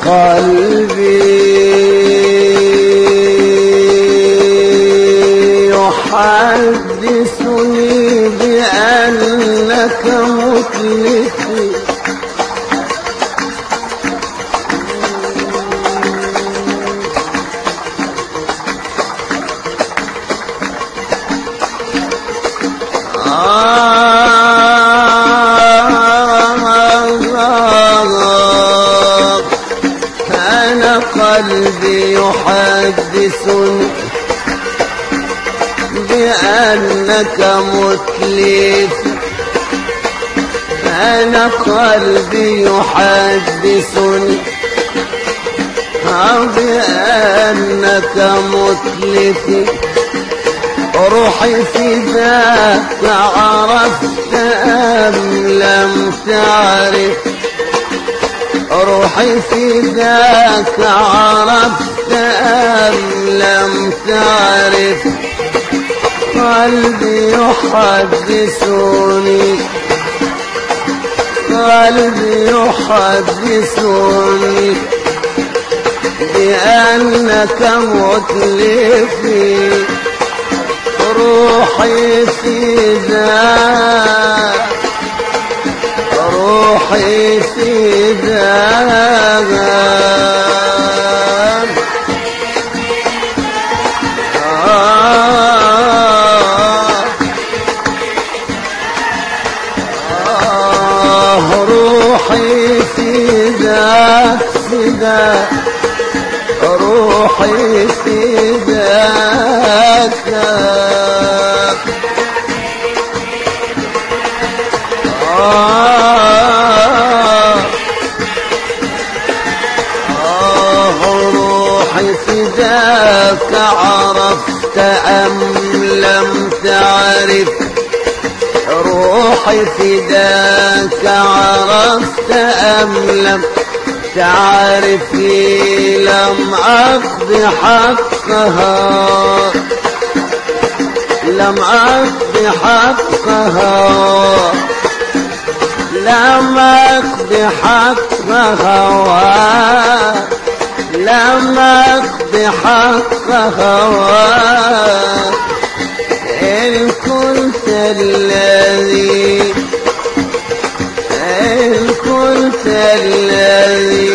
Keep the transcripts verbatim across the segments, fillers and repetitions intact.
قلبي يحدثني بأنك متلفي قلبي يحدثني بأنك متلف أنا قلبي يحدثني بأنك متلف روحي فداك عرفت أم لم تعرف روحي فداك عرفت أم لم تعرف قلبي يحدثني قلبي يحدثني بأنك متلفي روحي فداك روحي فداك آه روحي فداك فداك روحي فداك آه آه روحي فداك عرفت أم لم تعرف روحي فداك عرفت أم لم تعرفي لم أقضي حقها لم أقضي حقها لم أقضي حقها لم أقضي حقها إن كنت الذي إن كنت الذي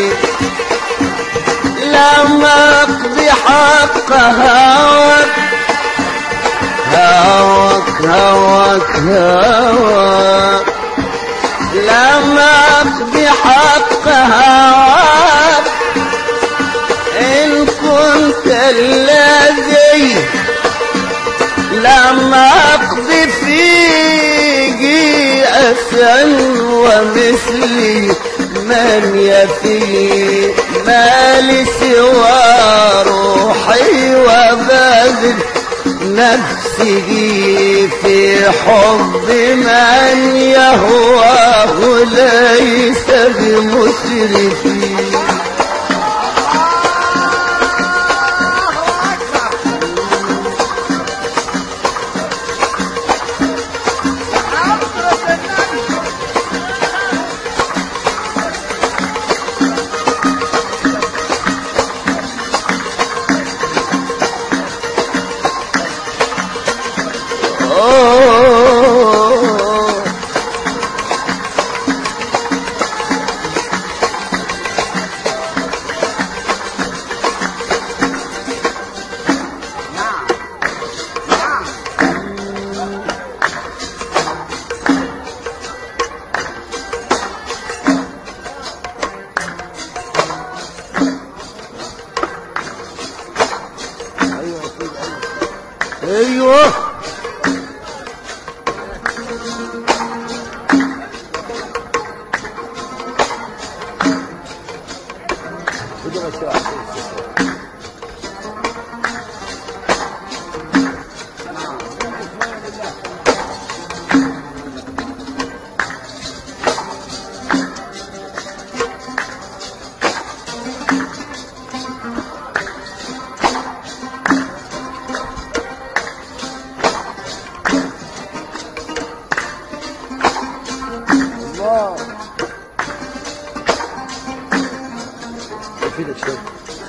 لم أقضي حقها هواك هواك هواك لم أقضي حقها إن كنت الذي لم أقضي فيك أسا ومثلي من يفي ما لي سوى روحي وبذل نفسه في حب من يهواه ليس بمسرفين ايوه ايدك شويه.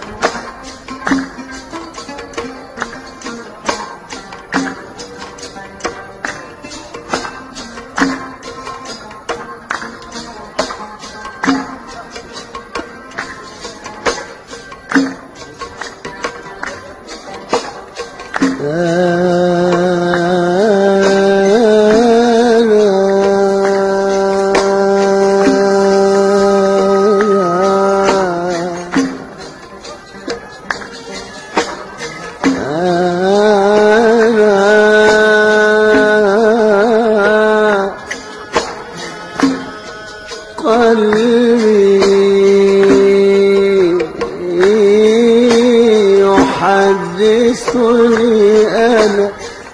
يحدثني أنا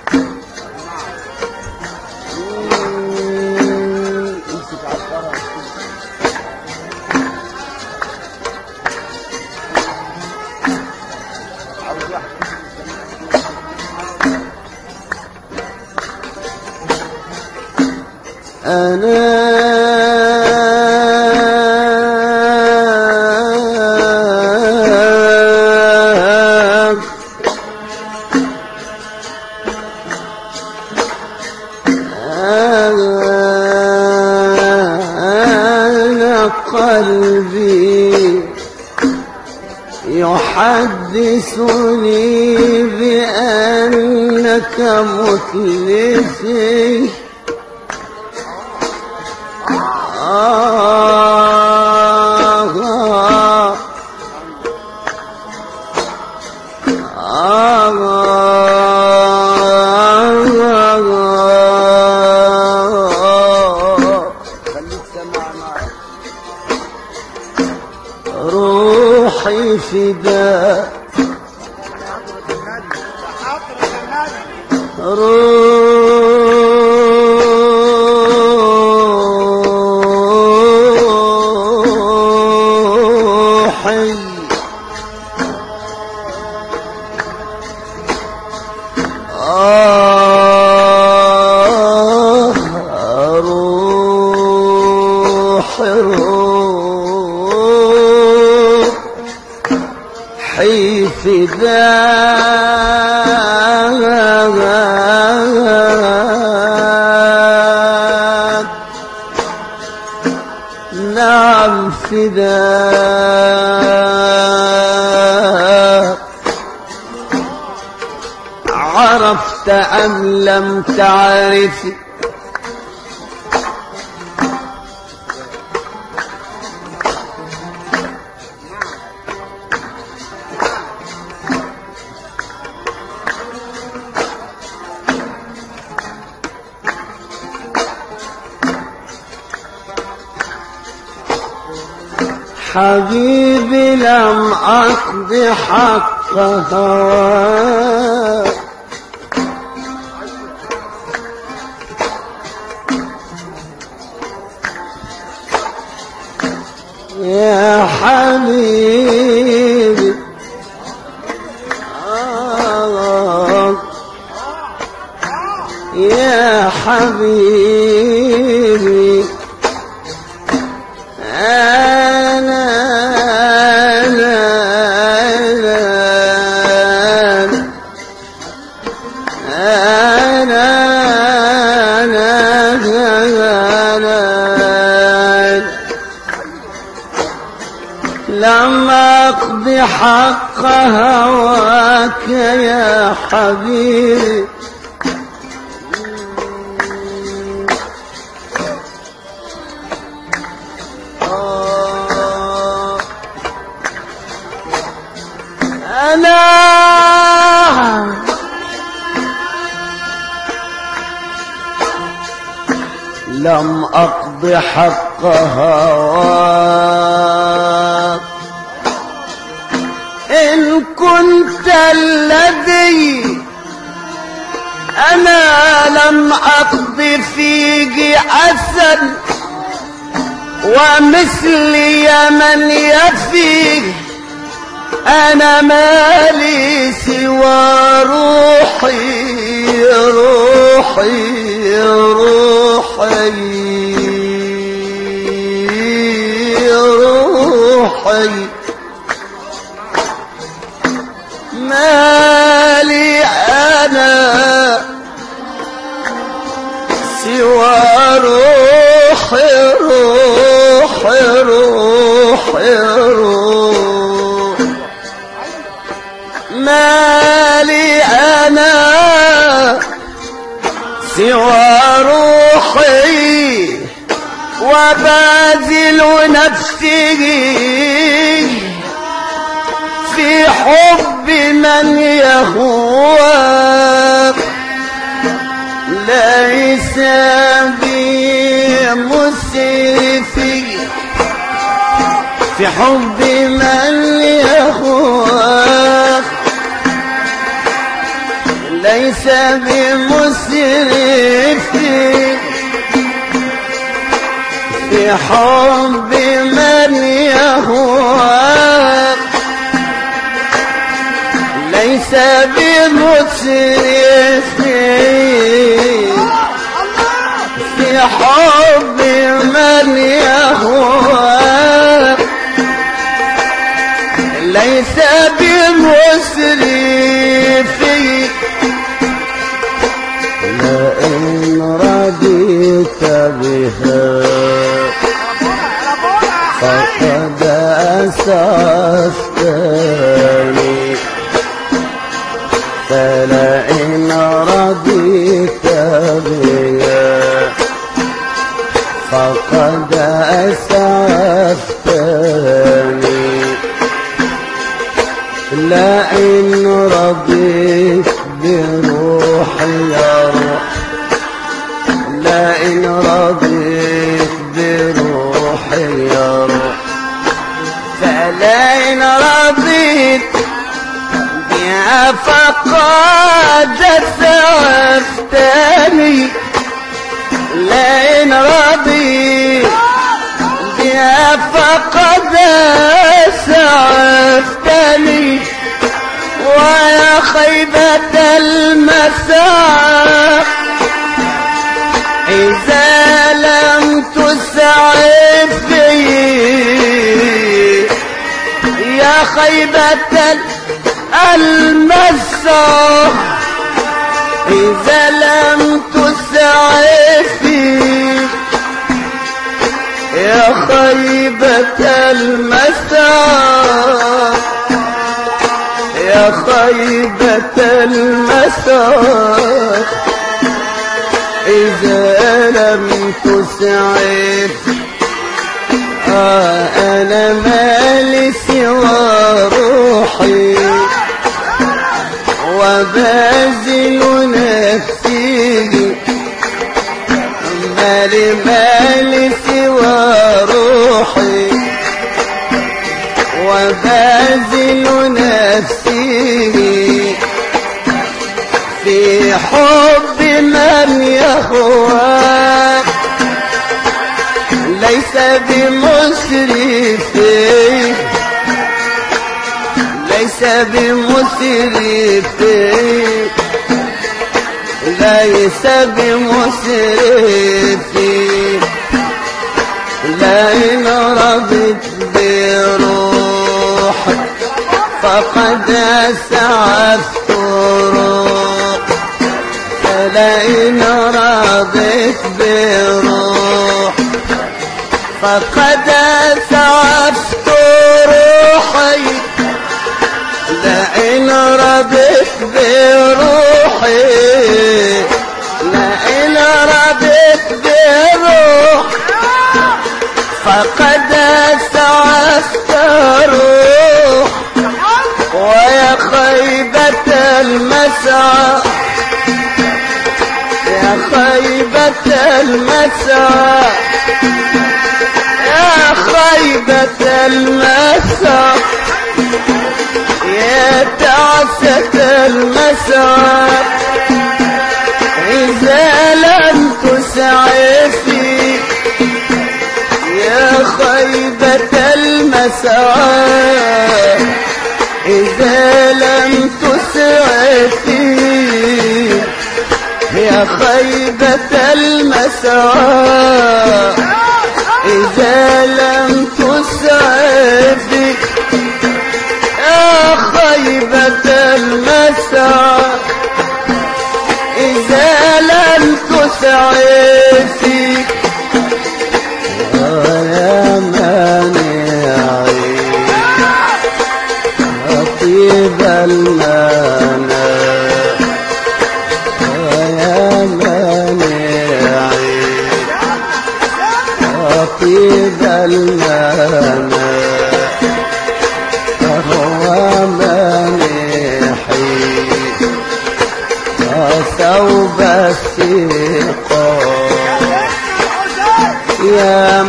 قلبي يحدثني بأنك مثلثي آه آه روحي فداء روحي آه روحي روحي فداك نعم فداك عرفت أم لم تعرفي حبيبي لم أقض حق هواك يا حبيبي آه يا حبيبي أنا لم أقض حق هواك يا حبيبي أنا لم أقض حق هواك إن كنت الذي أنا لم أقض فيك أسد ومثلي من يفيك أنا مالي سوى روحي روحي روحي روحي مالي أنا سوى روحي روحي روحي روح مالي أنا سوى روحي وباذل نفسي في حب من يهواك ليس بمسرفي في حب من يهواك ليس بمسرفي في حب من يهواك ليس بمسرفي في حب من يهواك ليس بمسرفي لئن رضيت بها فقد أسعفتني فلئن رضيت بها فقد أسعفتني لئن رضيت بروحي يا روح لئن رضيت بروحي يا روح فلئن رضيت بها فقد أسعفتني لئن رضيت بها فقد أسعفتني ويا خيبة المساء إذا لم تسعف في يا خيبة المساء إذا لم تسعف يا خيبة المساء يا خيبة المساء إذا لم تسعف آه أنا مالي سوى روحي وبازل نفسي مالي مالي سوى روحي وبازل نفسي في حب من يهواك ليس بمسرفي ليس بمسرفي ليس بمسرفي لئن رضيت بروحي فقد أسعفت روح فلئن رضيت بروح فقد أسعفت روحي لئن رضيت بروحي لئن رضيت بروح فقد أسعفت روح ويا خيبة المسعى يا خيبة المسعى يا خيبة المسعى يا تعسة المسعى إذا لم تسعفي يا خيبة المسعى إذا لم تسعفي يا خيبة المسعى إذا لم تسعفي يا خيبة المسعى عيسي يا مانعي طيب المنى يا مانعي طيب المنى فهو مانحي ثوب الثقة يا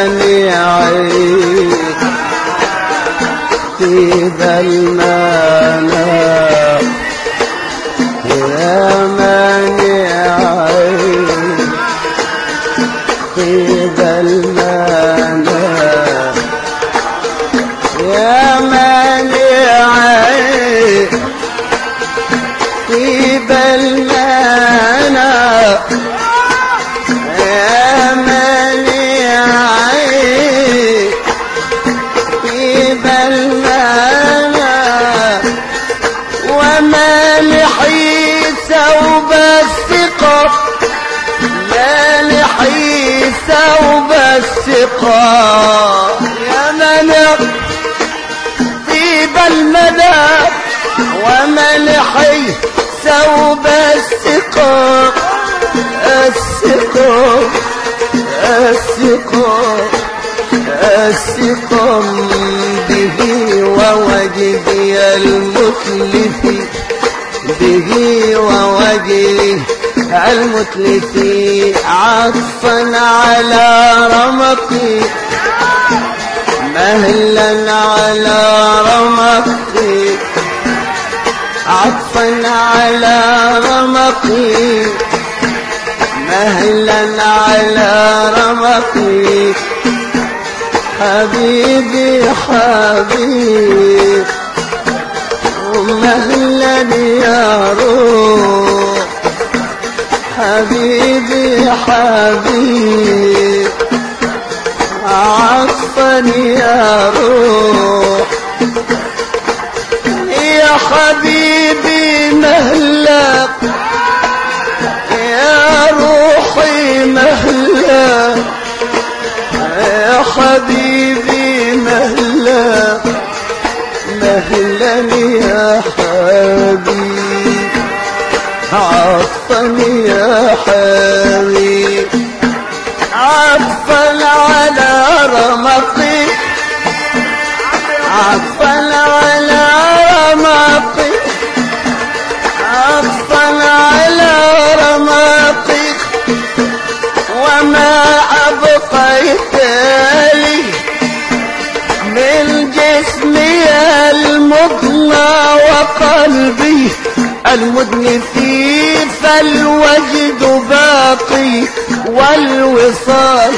مانعي طيب المنى يا مانعي طيب المنى يا مانعي طيب المنى يا مانعي طيب المنى ومانحي ثوب الثقة مانحي ثوب الثقة يا مانع طيب المنى ومانحي ثوب الثقة الثقة الثقة الثقة به ووجدي المتلف به ووجدي المتلف عطفا على رمقي مهلا على رمقي عطفا على رمقي مهلا على رمقي حبيبي حبيب مهلا يا روح حبيبي حبيب عطفا يا روح يا حبيبي مهلا يا روحي مهلا يا حبيبي مهلا مهلا يا حبيب عطفا يا حبيب عطفا على رمقي عطفا على رمقي عطفا على رمقي وما أبقيت لي من جسمي المضنى وقلبي المدنف فالوجد باقي والوصال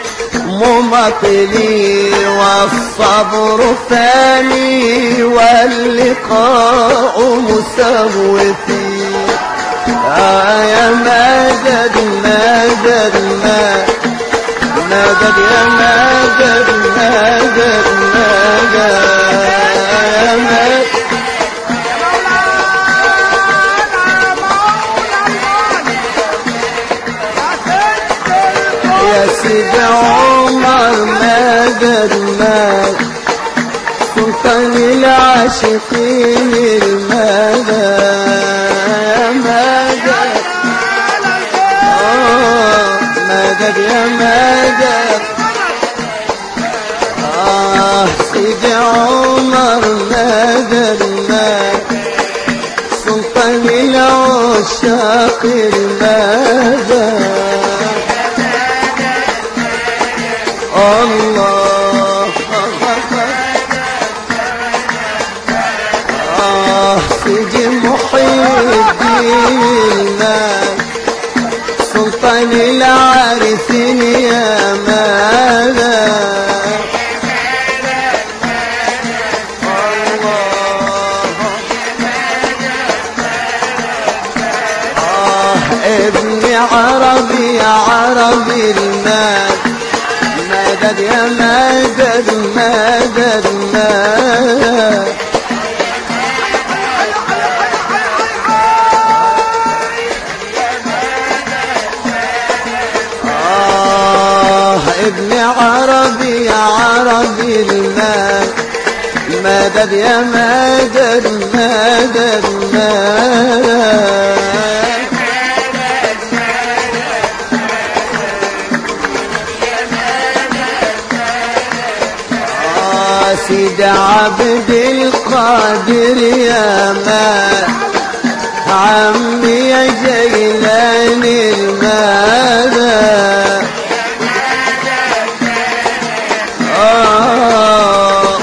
ممطلي والصبر ثاني واللقاء مسوفي آه يا مدد مدد مدد يا مدد مدد مدد يا مدد يا سيدي عمر مدد مدد سلطان العاشقين المدد يا مدد آه مدد يا مدد آه سيدي عمر مدد مدد سلطان العشاق المدد الله آه سيدي محي الدين سلطان العارفين يا ماذا آه ابني عربي يا عربي المال مدد يا مدد مدد مدد عربي المال مدد يا مدد مدد مدد سيد عبد القادر يا مال عمي يا جيلان المدد آه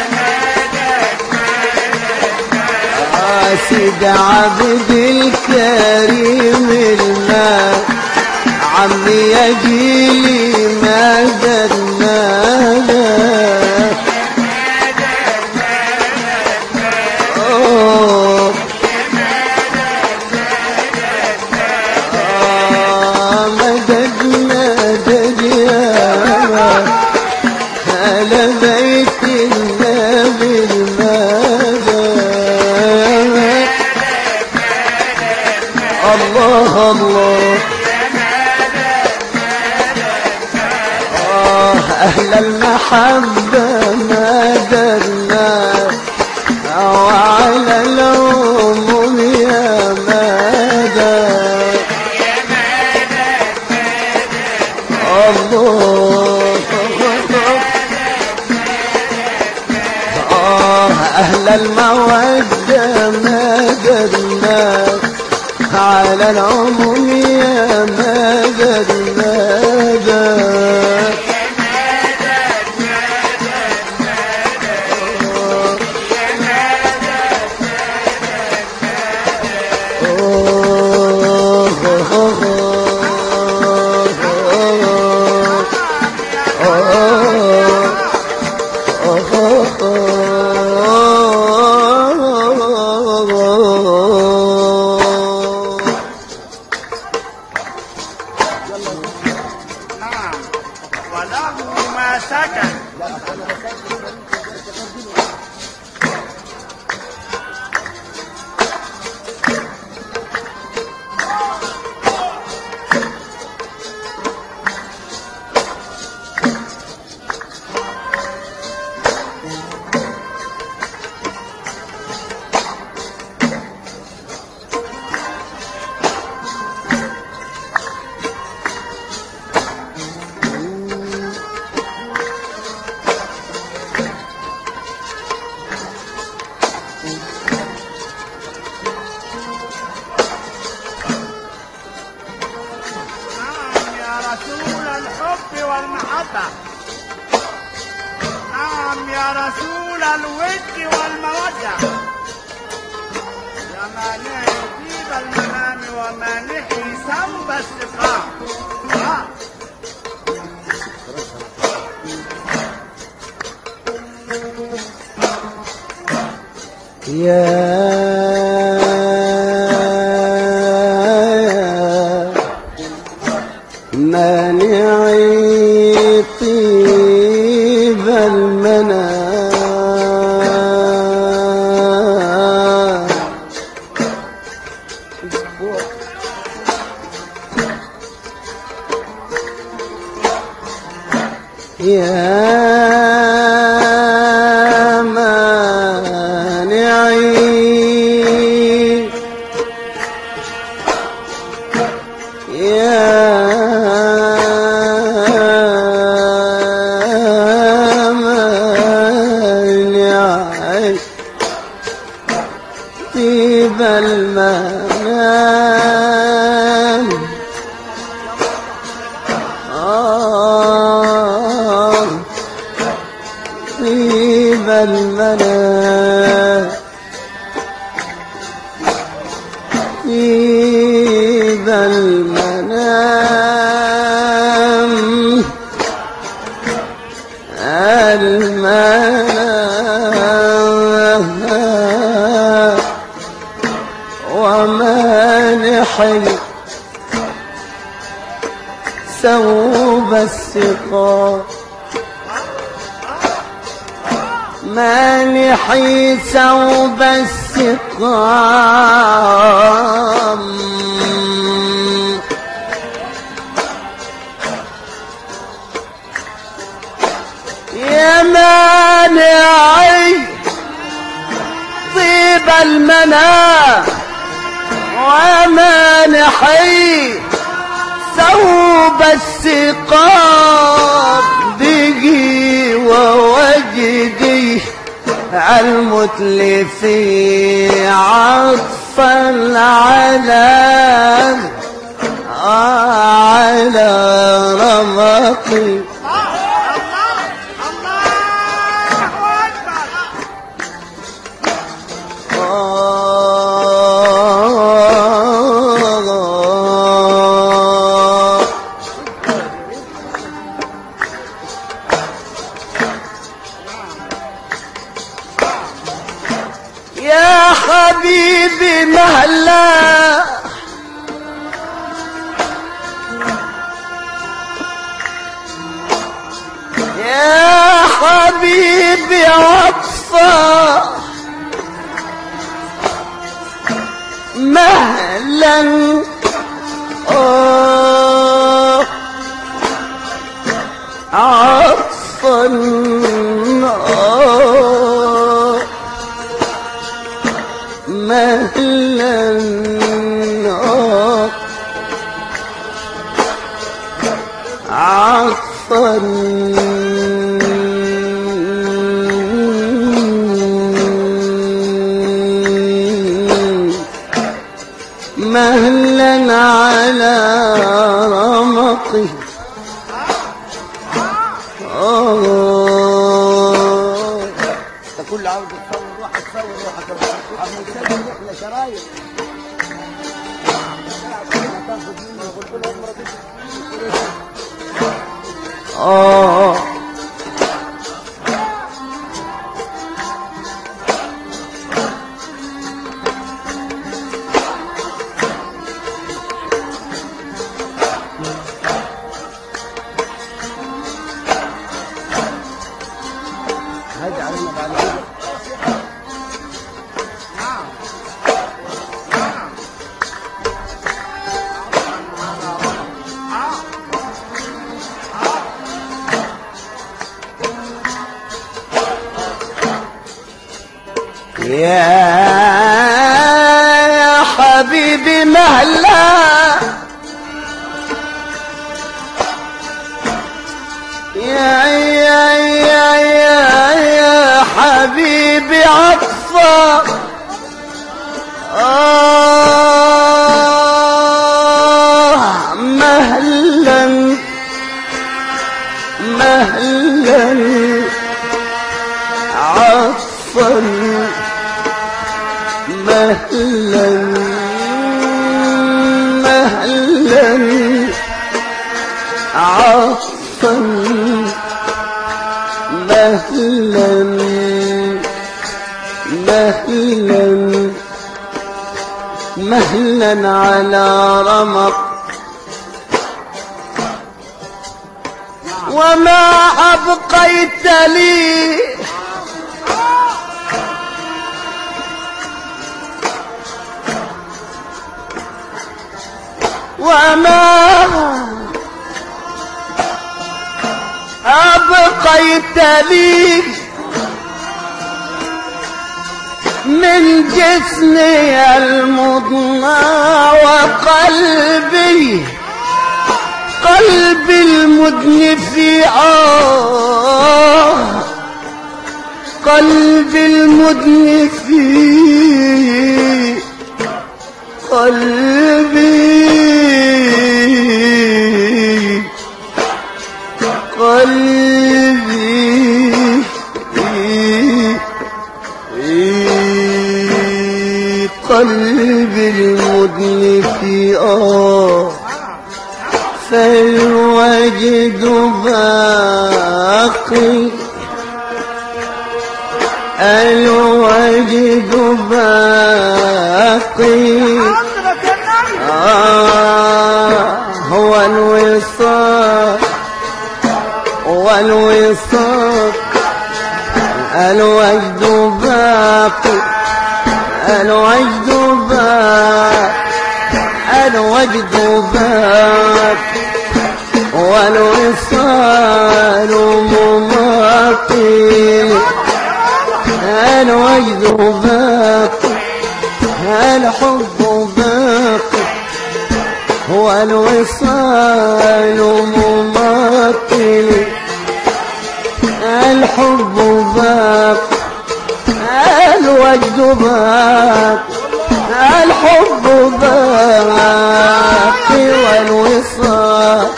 سيد عبد الكريم المال عمي يا جيلي مدد مدد آه مدد مدد يا على بيت النبي المدد الله الله آه أهل المحبة مددنا وعلى العموم يا مدد الله آه أهل المودة مددنا على العموم يا مدد مدد نعم يا رسول الود والمودة يا مانع طيب المنام ومانحي ثوب السقام يا مانعي طيب المنام يا طيب المنام آه طيب المنام طيب المنام المنام ومانحي ثوب السقام مانحي ثوب السقام مانعي طيب المنام ومانحي ثوب السقام بقي ووجدي عالمتلفي عطفا على على رمقي يا حبيبي مهلا يا حبيبي عطفة مهلا آه عطفا آه مهلا آه عطفا مهلا على رمقي آه كل عاوز تصور روحك تصور روحك عم نسجل احنا شرايط آه هدي علينا بعد يا حبيبي مهلا يا يا يا يا يا حبيبي عطفة آه مهلا مهلا عطفا مهلا مهلا عطفا مهلا مهلا مهلا على رمق وما أبقيت لي وما أبقيت لي من جسمي المضنى وقلبي قلبي المدنف آه قلبي المدنف قلبي قلبي قلبي المدنف آه فالوجد باقي الوجد باقي آه هو الوصال والوصال الوجد باقي الوجد باقي الوجد باقي والوصال مماط مماطل الوجد باقي الحب باقي هو الوصال مماطل الحب باقي الوجد باقي الحب باقي والوصال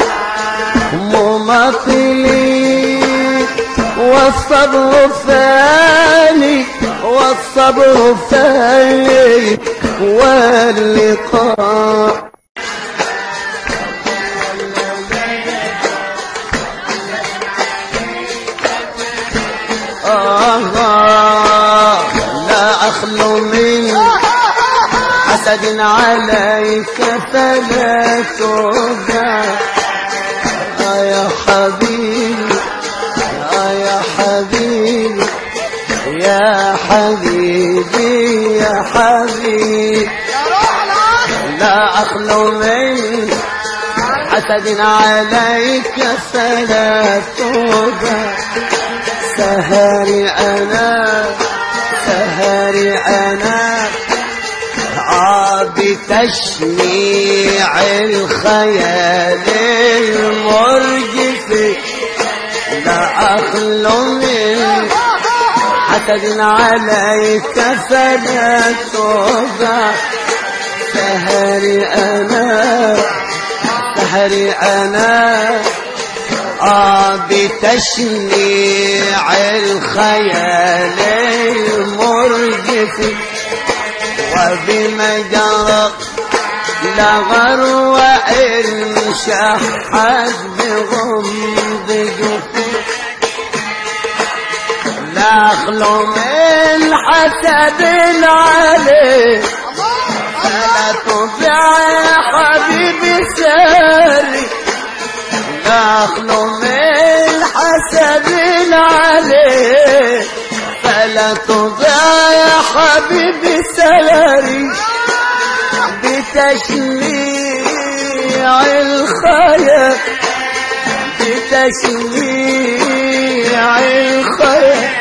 مماطل والصبر فاني والصبر فاني واللقاء آه لا أخلو من حسد عليك فلا تدع يا حبيبي يا حبيبي يا حبيبي يا حبيبي لا أخلو من حسد عليك فلا تدع سهري أنا سهري أنا بتشميع الخيال المرجف لا أخلو من حسد عليك فلا تضع سهري أنا سهري أنا آه بتشميع الخيال المرجف وبما جرى لغر وإن شحت بغمض جفوف لا أخلو من حسد عليه فلا تطع يا حبيبي ساري لا أخلو من حسد عليه فلا تضع يا حبيبي سلاري بتشميع الخيال بتشميع الخيال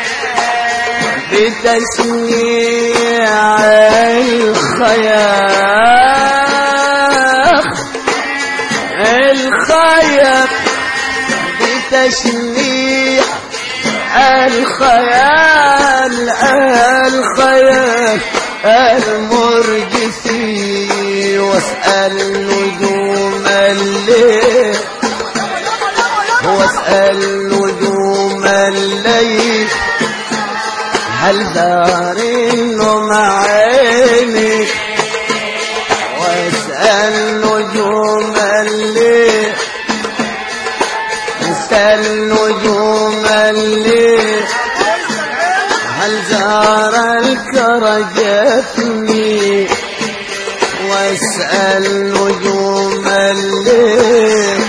بتشميع الخيال الخيال بتشميع الخيال الخيال المرجسي واسأل نجوم الليل واسأل نجوم الليل هل دار النوم عيني واسأل نجوم الليل واسأل نجوم الليل هل زار الكرجتني واسأل نجوم الليل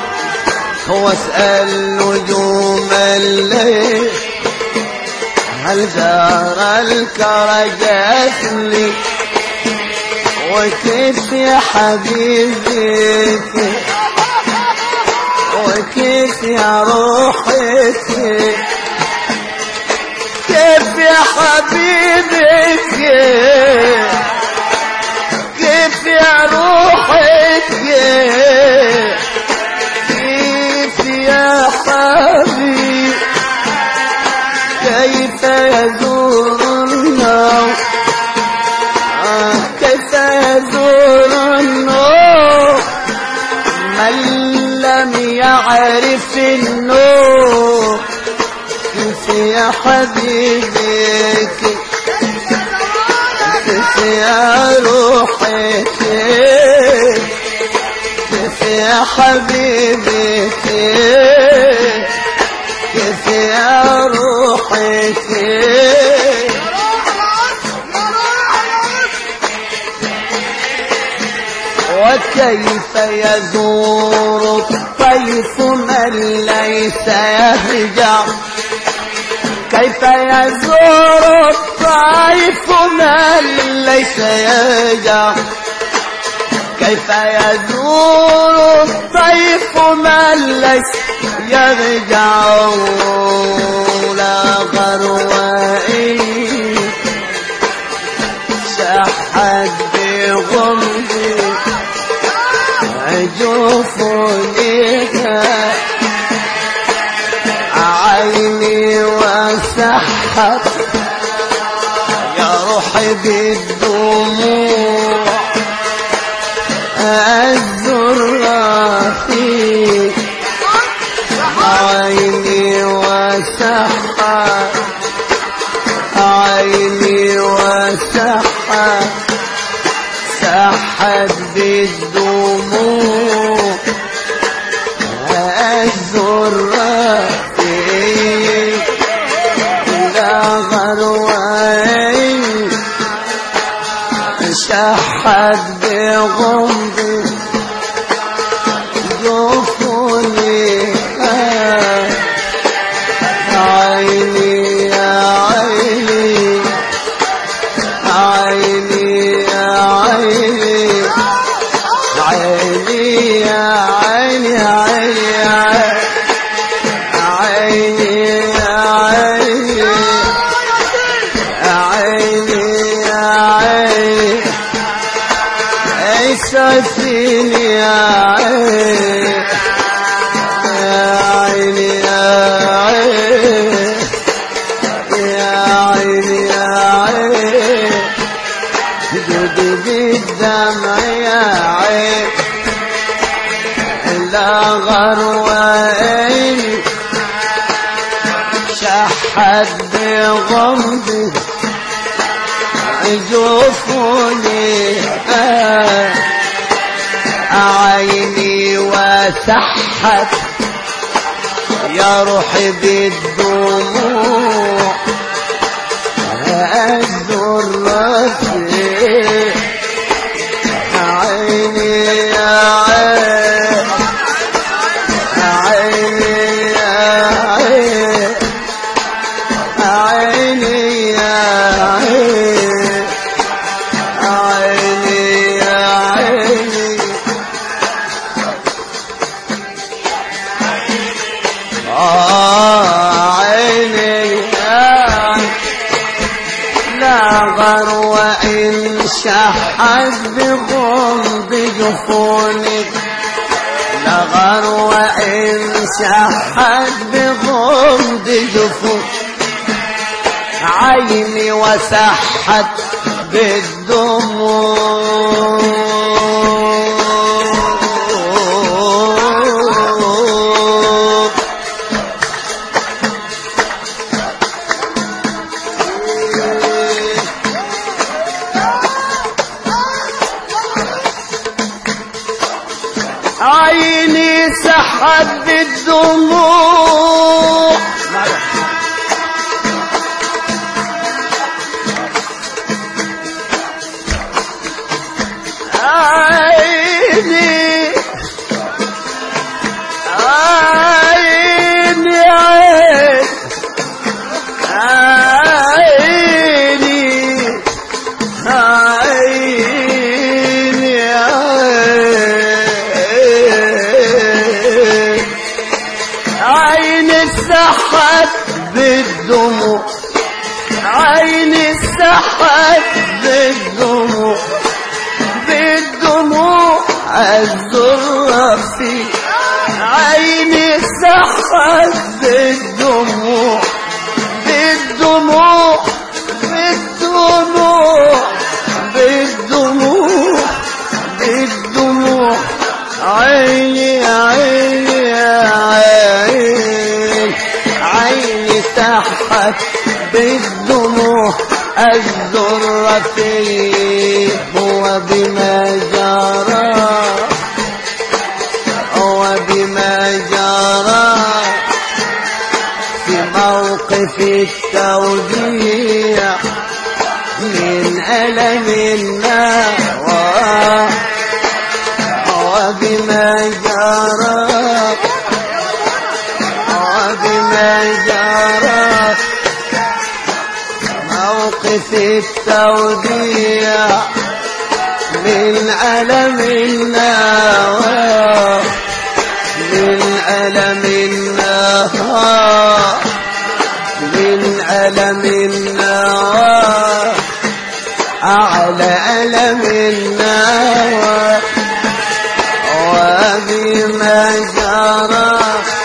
واسأل نجوم الليل هل زار الكرجتني وكيف يا حبيبي وكيف يا روحي كيف يا حبيبي كيف يا روحي كيف يا حبيبي كيف يزور النوم كيف يزور النوم من لم يعرف النور كيف يا حبيبي كيف يا روحي كيف يا حبيبي كيف يا روحي وكيف يزور الطيف من ليس يهجع كيف يزور الطيف من ليس يهجع كيف يزور الطيف من ليس يرجعوا لغروائي شحد بغمضي جفوني عيني وسحب يا روحي بالدموع الزرة فيك عيني وسحب عيني وسحب سحب بالدموع الزرة فيك لا غروين شحد بغمضي جفوني عيني يا عيني عيني يا عيني عيني يا عيني عيني يا عيني عيني يا عيني عيشتيني يا عيني يا عيني يا عيني يا عيني جودي بالدمع يا عيني لا غروين شحد بغمضي جفوني عيني وسحت يا روحي بالدموع الذرة فيك عيني يا عيني عيني يا عيني عيني يا عيني آه عيني يا لا غروة إن شحت بغمض جفونك لا غروة إن شحت بغمض جفونك عيني وسحت بالدموع عيني سحت بالدموع عيني عيني عيني عيني عيني سحت بالدموع عيني سحت بالدموع بالدموع الذرة فيك عيني سحت بالدموع بالدموع بالدموع بالدموع بالدموع عيني عيني عيني عيني سحت بالدموع الذرة فيه هو بما جرى هو بما جرى في موقف التوديع من ألم النوى هو بما جرى هو بما جرى موقف التوديع من ألم النوى من ألم النهار من ألم النهار على ألم النهار وبما جرى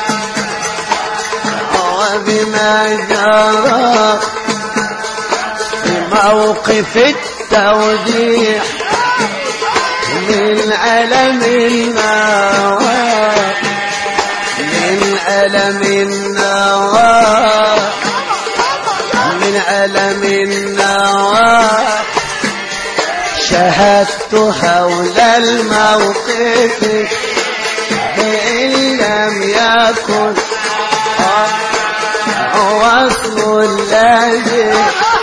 وبما جرى في موقف التوديع من ألم النوار من ألم النوار من ألم النوار شهدت هول الموقف إن لم يكن وصل الذي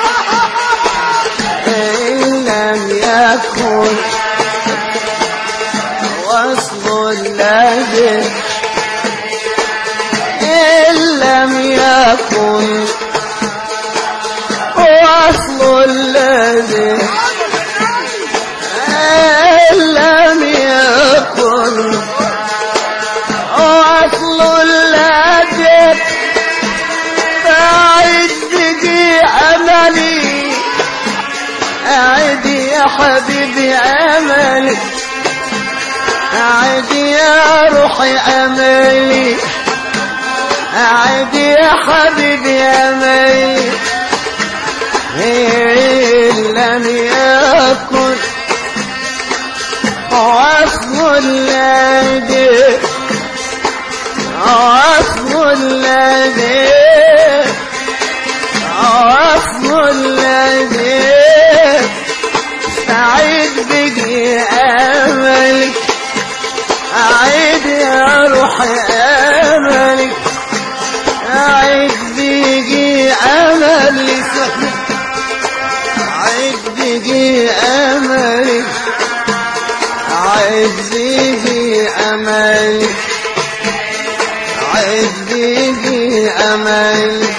إن لم يكن وصل الذي إن لم يكن وصل الذي إن لم يكن وصل الذي فأعد بي أملي أعد يا حبيبي أملي أعد يا روحي أملي أعد يا حبيبي أملي إن لم يكن وصل الذي وصل الذي وصل الذي سعيد بقي أملي أعيد يا روحي أملي أعيد بقي أملي أعيد بقي أملي أعيد بقي أملي أعيد بقي أملي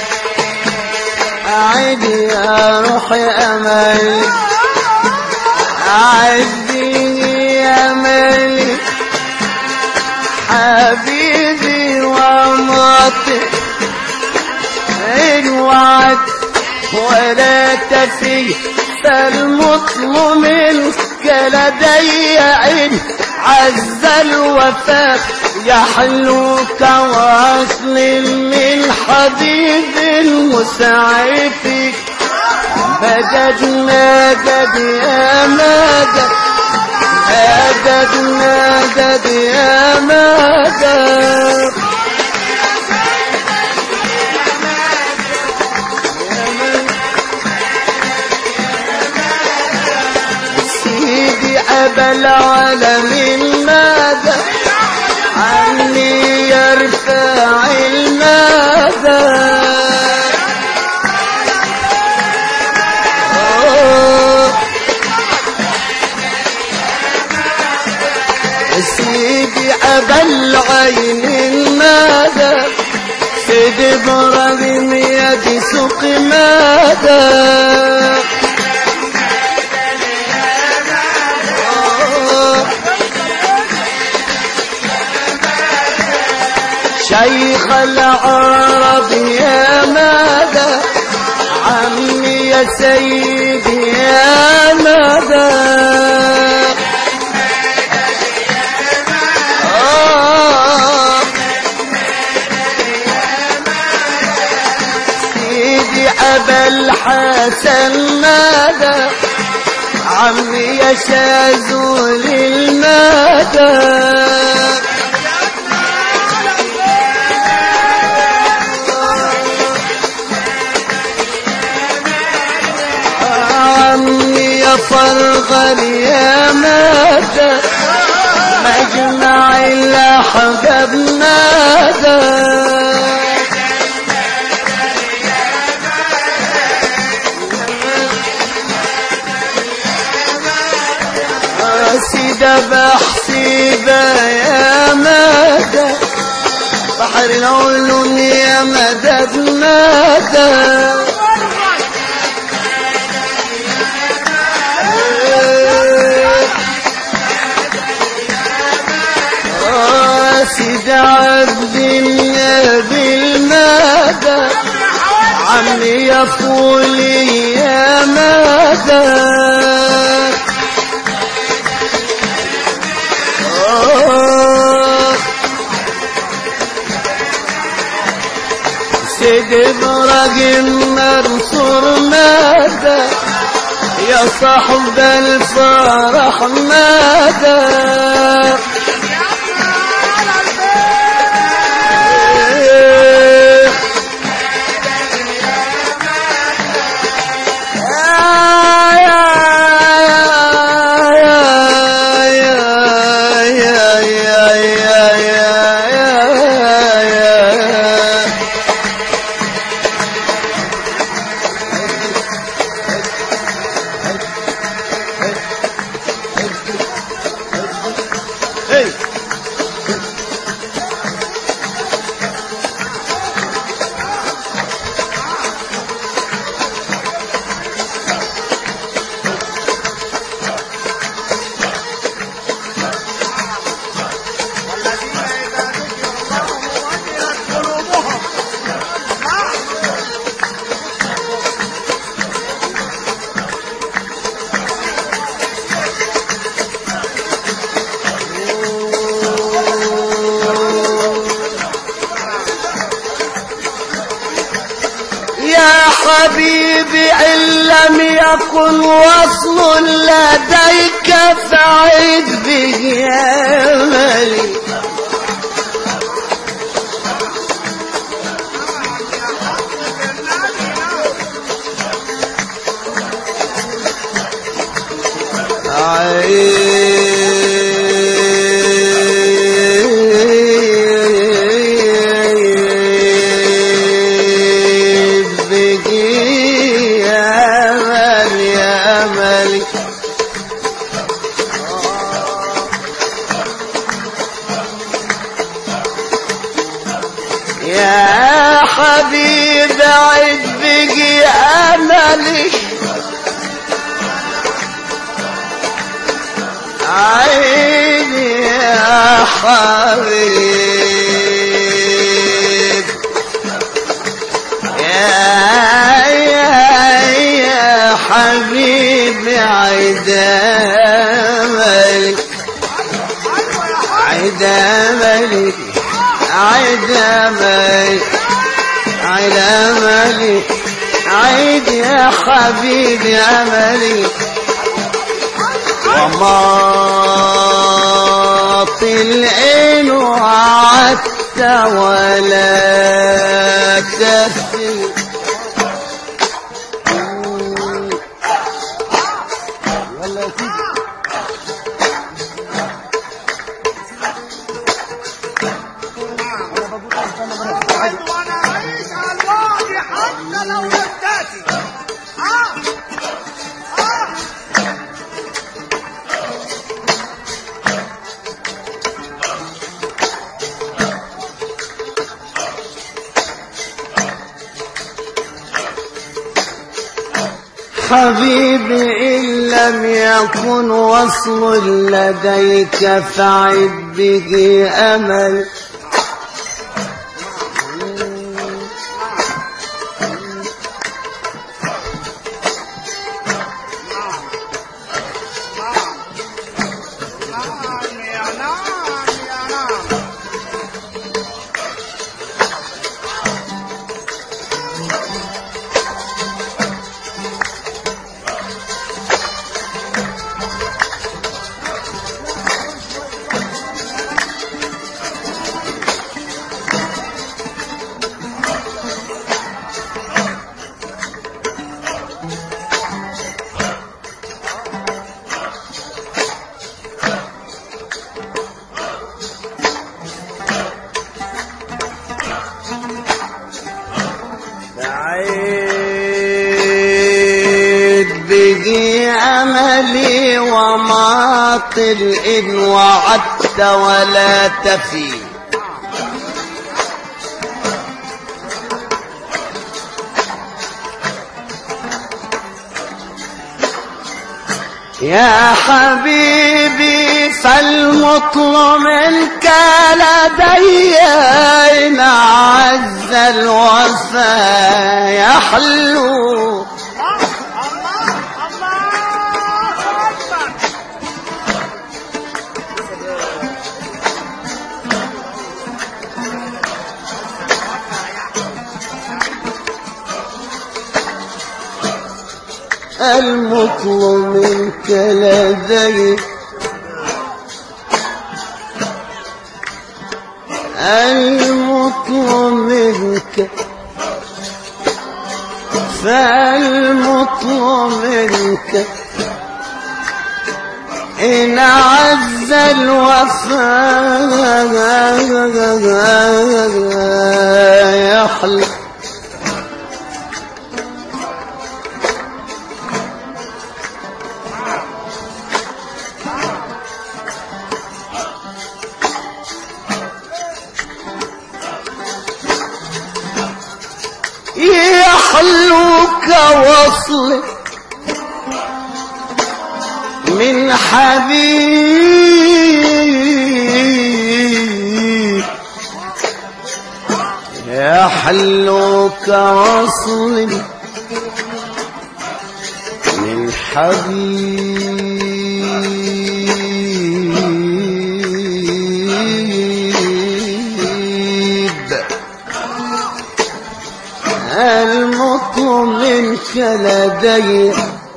أعيد يا روحي أملي أعيد بقي أملي حبيبي وماطي إن وعد ولا تفي فالمطل منك لدي عين عز الوفاء يحلو كواصل من حبيب المسعف مدد مدد يا مدد مدد مدد يا مدد سيدي أبا العالمين مدد عني يرفع المدد سيدي أبا العين المدد سيدي إبراهيم يدي سوق مدد شيخ العرب يا مدد عمي يا سيدي يا مدد أبا الحسن مدى عمي يا شاذول المدى عمي يا فرغل يا مدى مجمع الأحباب مدى سيدة بحسيبة يا مدى بحر العلوم يا مدد مدى سيدة عمي يا فولي يا مدى سيد ابراهيم منصور مدى يا صاحب الفرح مدى حبيبي إن لم يكن وصل لديك فعد به أملي يا حبيب عد بقي أملي عيني يا حبيب يا يا يا حبيب عد أملي عد أملي عيد أملي عيد أملي عيد يا حبيبي أملي وما طلعين وعدت ولا تفي وانا عايش على الوادي حتى لو وداتي اه اه حبيبي إن لم يكن وصل لديك فعد به أمل عيد بقي أملي وماطل إن وعدت ولا تفي يا حبيبي فالمطلب منك لدي إن عز الوفا يحلو المطلب منك لدي المطلب منك فالمطلب منك إن عز الوفا يحلو يحلوك وصل من حبيب يحلوك وصل من حبيب المطلب منك لدي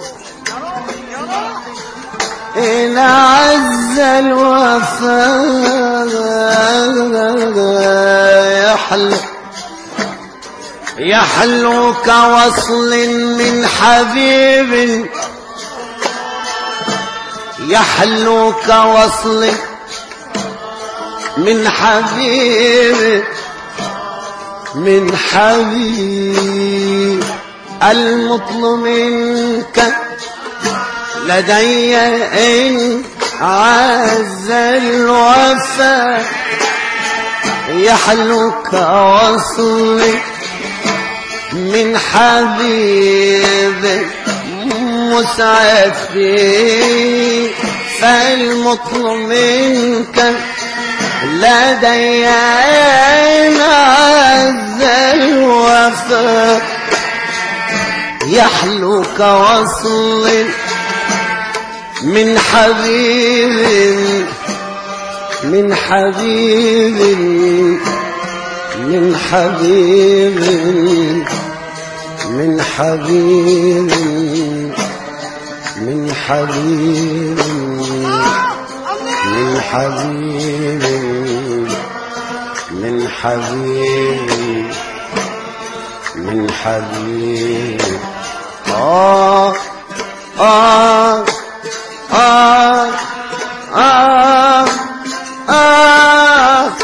إن عز الوفا يحلو يحلوك وصل من حبيب يحلوك وصل من حبيب من حبيب المطلب منك لدي إن عز الوفا يحلوك وصل من حبيب مسعد فيه فالمطلب منك لدي إن عز الوفا يحلوك وصل من حبيب من حبيب من حبيب من حبيب من حبيب من حبيب من حبيب من حبيب آه آه آه آه آه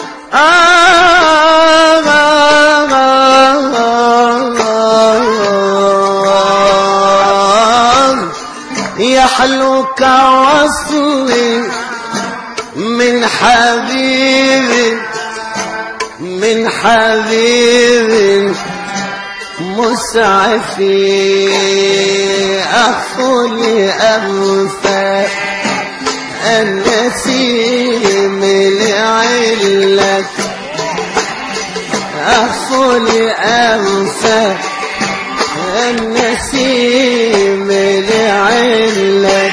يحلوك وصلي من حبيب من حبيب مسعفي أخلي أنفى النسيم لعلك أخلي أنفى النسيم لعلك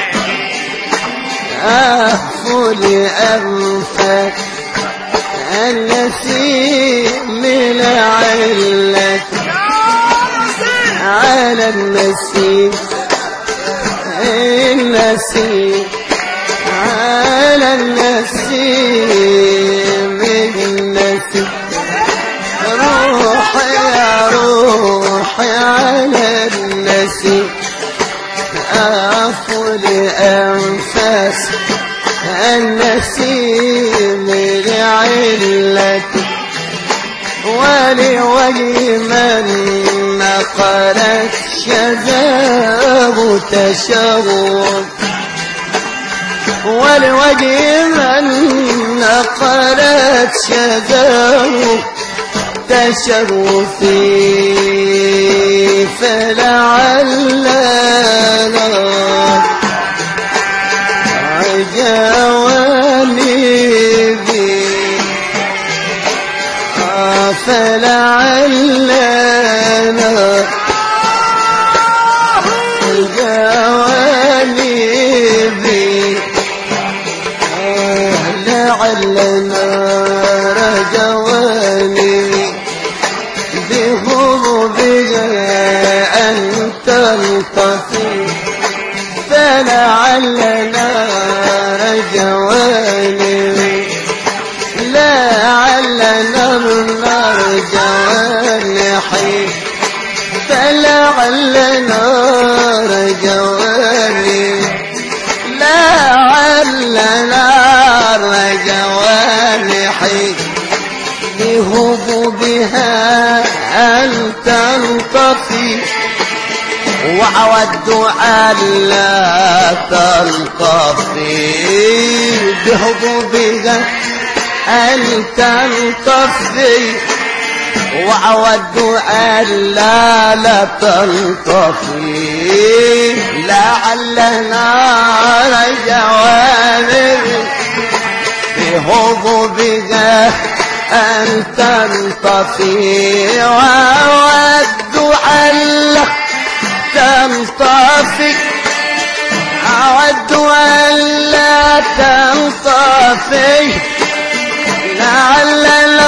أخلي أنفى النسيم لعلك على النسيم النسيم على النسيم النسيم روح يا روح على النسيم أفل أنفاس النسيم لعلك ولوجه من نقلت شذاب تشوق ولوجه من نقلت شذاب تشرفي فلعلنا جوانبي فلعلنا جوانبي لعلنا رجوانبي بهروبها أن تلتقي فلعلنا رجوانبي لعلنا نرجع ونحيي فلعلنا رجواني لعلنا رجواني بهبوبها أن تنطفي وأود ألا تنطفي بهبوبها أن تنطفي وأود ألا لا تنطفي لعلنا رجوانبي بهبوبها أن تنطفي وأود ألا تنطفي أود ألا تنطفي لعلنا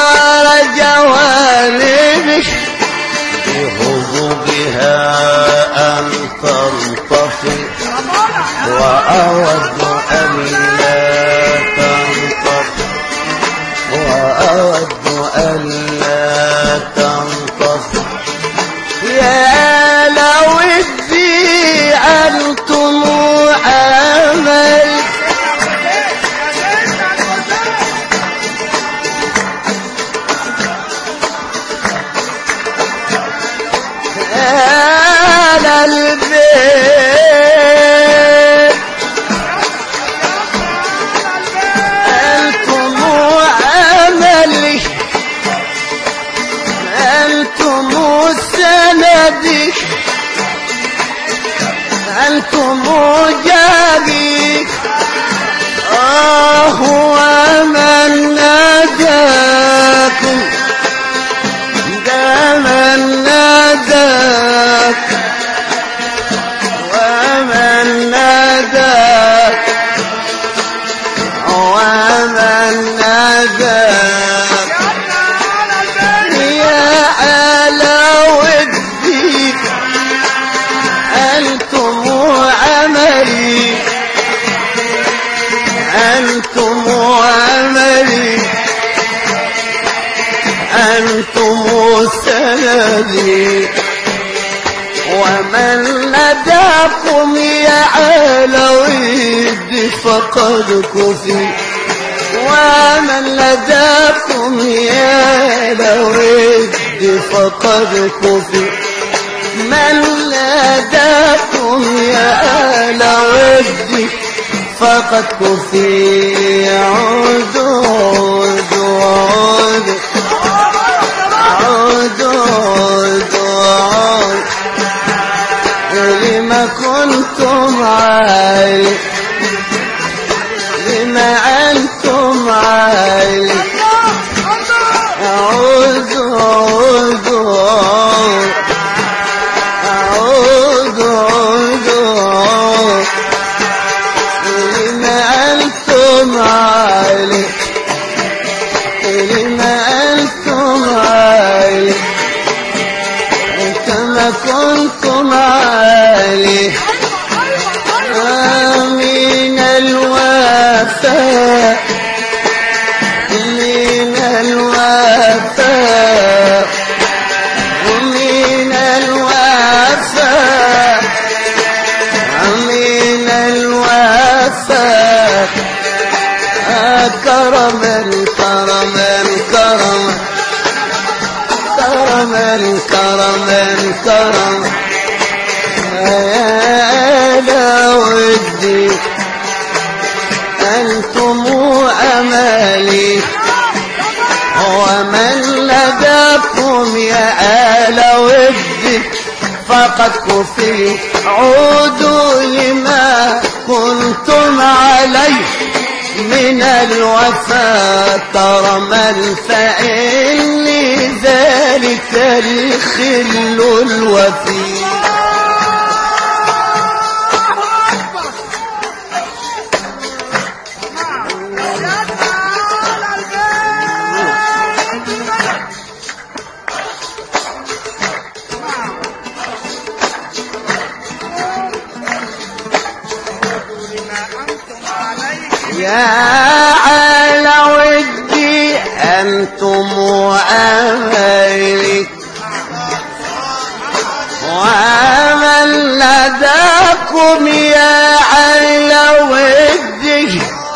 رجوانبي بهبوبها أن تنطفي وأود ألا تنطفي وأود ألا تنطفي يا لودي أنتم أمل على البيت أنتم أملي أنتم سندي أنتم جابي آه ومن ناداكم من ناداك ومن ناداك ومن ناداك يا على ودي أنتم عملي أنتم عملي أنتم سندي ومن نداكم يا علويد فقد كفي ومن نداكم يا علويد فقد كفي من نداكم يا علويد فقد كفي عودوا عودوا عودوا لما كنتم عالي لما أنتم عالي عودوا عودوا عودوا لما أنتم عالي لما أنتم عالي كما كنتم عالي من الوفاء من الوفاء ومن الوفاء من الوفاء كرما كرما كرما كرما كرما كرما يا ودي أنتم أملي ومن لداكم يا آل ودي فقد كفي عودوا لما كنتم على أي من الوفاء ترى من فعل ذلك الخل الوفي يا على ودي أنتم وأميري ومن لداكم يا على ودي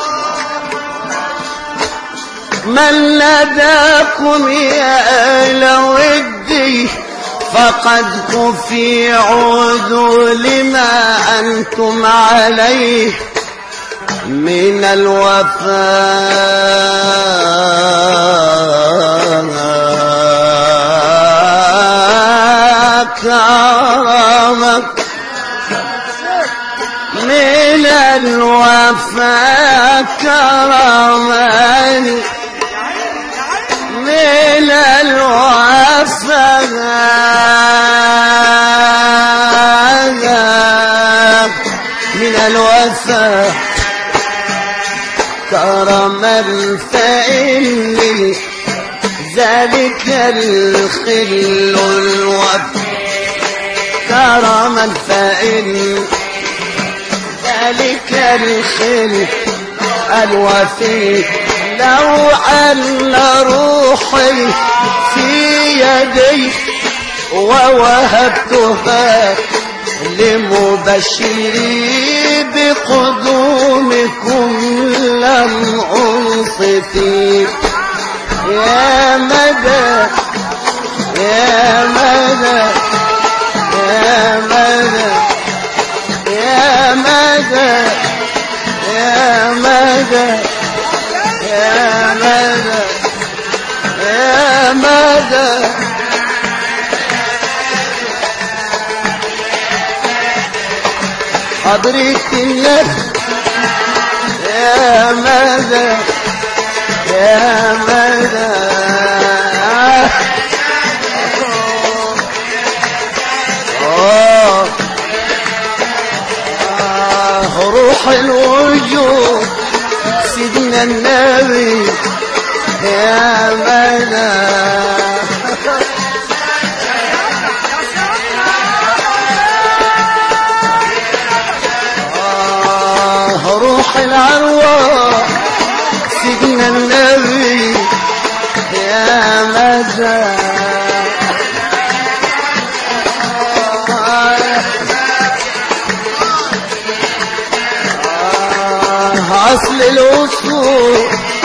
من لداكم يا على ودي فقد كفي عودوا لما أنتم عليه من الوفاء كرمك من الوفاء كرمني من الوفاء من الوفاء كرما فإني ذلك الخل الوفي كرما فإن ذلك الخل الوفي لو أن روحي في يدي ووهبتها لمبشري بقدومكم لم أنصفي يا مدى يا مدى يا مدى يا مدى يا مدى يا مدى يا مدى حضرة النبي يا مدى يا مدى آه آه روح الوجود سيدنا النبي يا مدى روح الأرواح سيدنا النبي يا مدى أصل الوصول